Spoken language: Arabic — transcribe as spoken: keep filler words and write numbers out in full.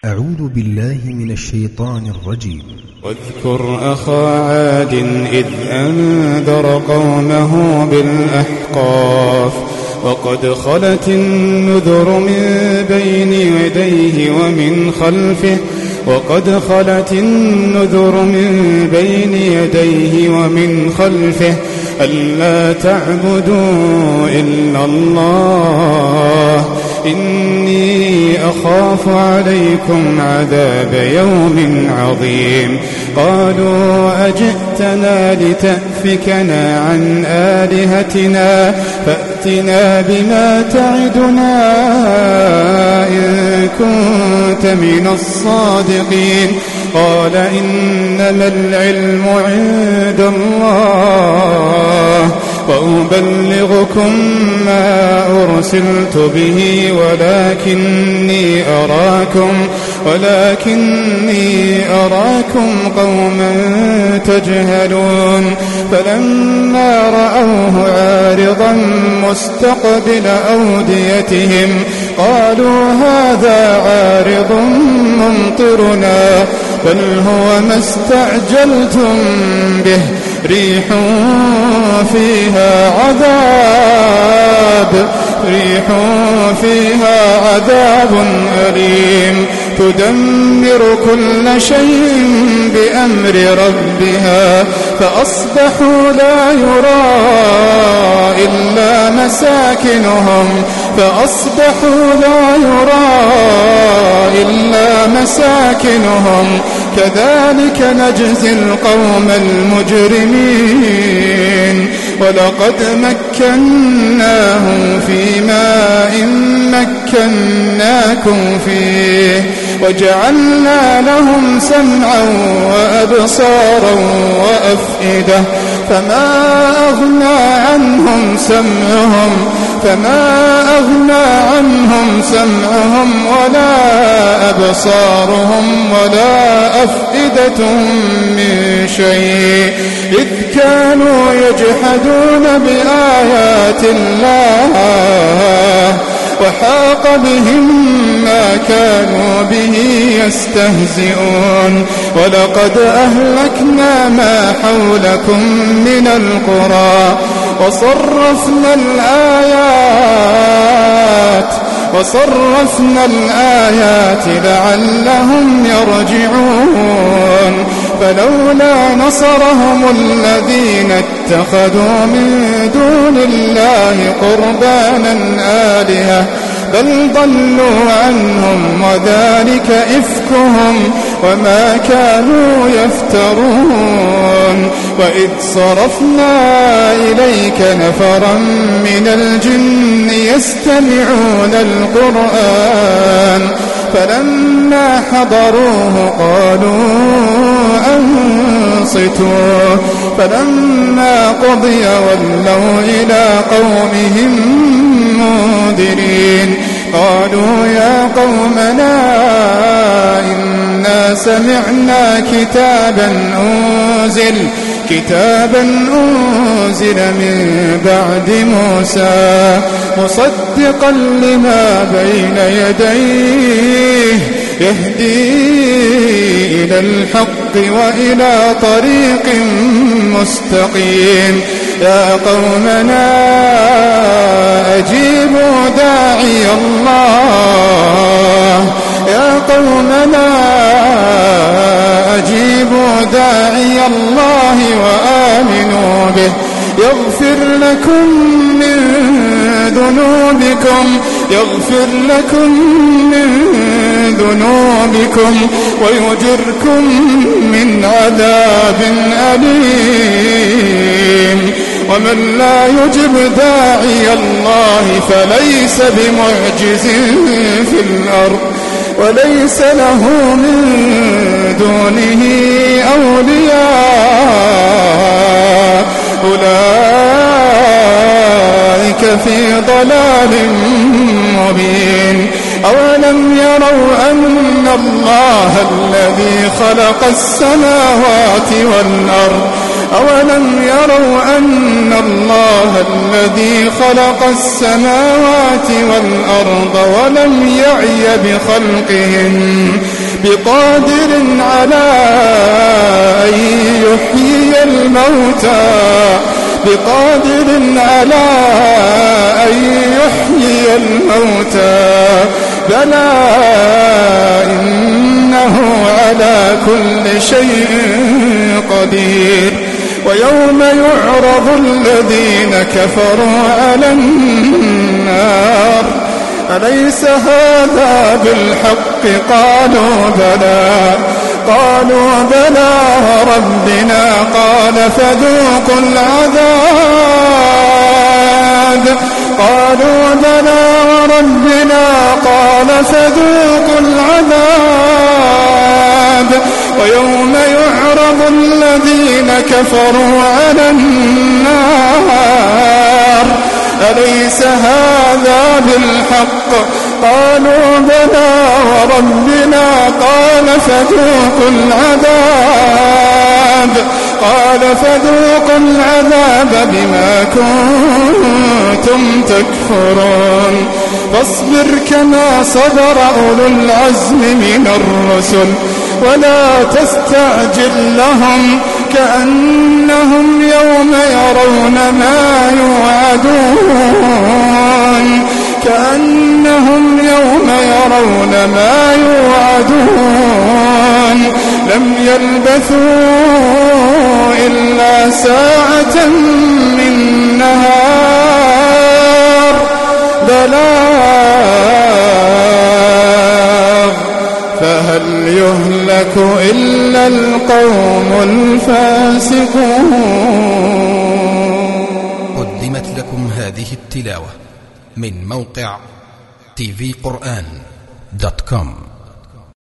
أعوذ بالله من الشيطان الرجيم. واذكر أخا عاد إذ أنذر قومه بالأحقاف وقد خلت النذر من بين يديه ومن خلفه وقد خلت النذر من بين يديه ومن خلفه ألا تعبدوا إلا الله إني أخاف عليكم عذاب يوم عظيم. قالوا أجئتنا لتأفكنا عن آلهتنا فأتنا بما تعدنا إن كنت من الصادقين. قال إنما العلم عند الله وأبلغكم ما أرسلت به ولكني أراكم ولكني أراكم قوما تجهلون. فلما رأوه عارضا مستقبل أوديتهم قالوا هذا عارض ممطرنا بل هو ما استعجلتم به ريح فيها عذاب ريح فيها عذاب أليم تدمر كل شيء بأمر ربها فأصبحوا لا يرى إلا مساكنهم فأصبحوا لا يرى إلا مساكنهم كذلك نجزي القوم المجرمين. ولقد مكناهم في ماء مكناكم فيه وجعلنا لهم سمعا وأبصارا وأفئدة فما أغنى عنهم سمعهم فما أغنى عنهم سمعهم ولا أبصارهم ولا أفئدتهم من شيء إذ كانوا يجحدون بآيات الله وحاق بهم ما كانوا به يستهزئون. ولقد أهلكنا ما حولكم من القرى وصرفنا الآيات وصرفنا الآيات لعلهم يرجعون. فلولا نصرهم الذين اتخذوا من دون الله قربانا آلهة بل ضلوا عنهم وذلك إفكهم وما كانوا يفترون. وإذ صرفنا إليك نفرا من الجن يستمعون القرآن فلما حضروه قالوا أنصتوا فلما قضي ولوا إلى قومهم منذرين. قالوا يا قومنا إنا سمعنا كتابا أنزل كتابا أنزل من بعد موسى مصدقا لما بين يديه يهدي إلى الحق وإلى طريق مستقيم. يا قومنا أجيبوا داعي الله يا قومنا أجيبوا داعي الله وآمنوا به يغفر لكم من ذنوبكم يغفر لكم من ذنوبكم ويجركم من عذاب أليم. ومن لا يجب داعي الله فليس بمعجز في الأرض وليس له من دونه أولياء أولئك في ضلال مبين. أولم يروا أن الله الذي خلق السماوات والأرض أولم يروا أن الله الذي خلق السماوات والأرض ولم يعي بخلقهن بقادر على أن يحيي الموتى بقادر على أن يحيي الموتى بلى إنه على كل شيء قدير ويوم يعرض الذين كفروا على النار أليس هذا بالحق قالوا بلى قالوا بلى ربنا قال فذوقوا العذاب قالوا بلى ربنا قال فذوقوا العذاب ويوم يعرض الذين كفروا على النار أليس هذا بالحق قالوا بلى وربنا قال فذوقوا العذاب قال فذوقوا العذاب بما كنتم تكفرون فاصبر كما صبر أولو العزم من الرسل ولا تستعجل لهم كأنهم يوم يرون ما يوعدون كأنهم يوم يرون ما يوعدون لم يلبثوا إلا ساعة من نهار بلاغ فهل يهلك إلا القوم الفاسقون. قدمت لكم هذه التلاوة من موقع تي في قرآن دوت كوم.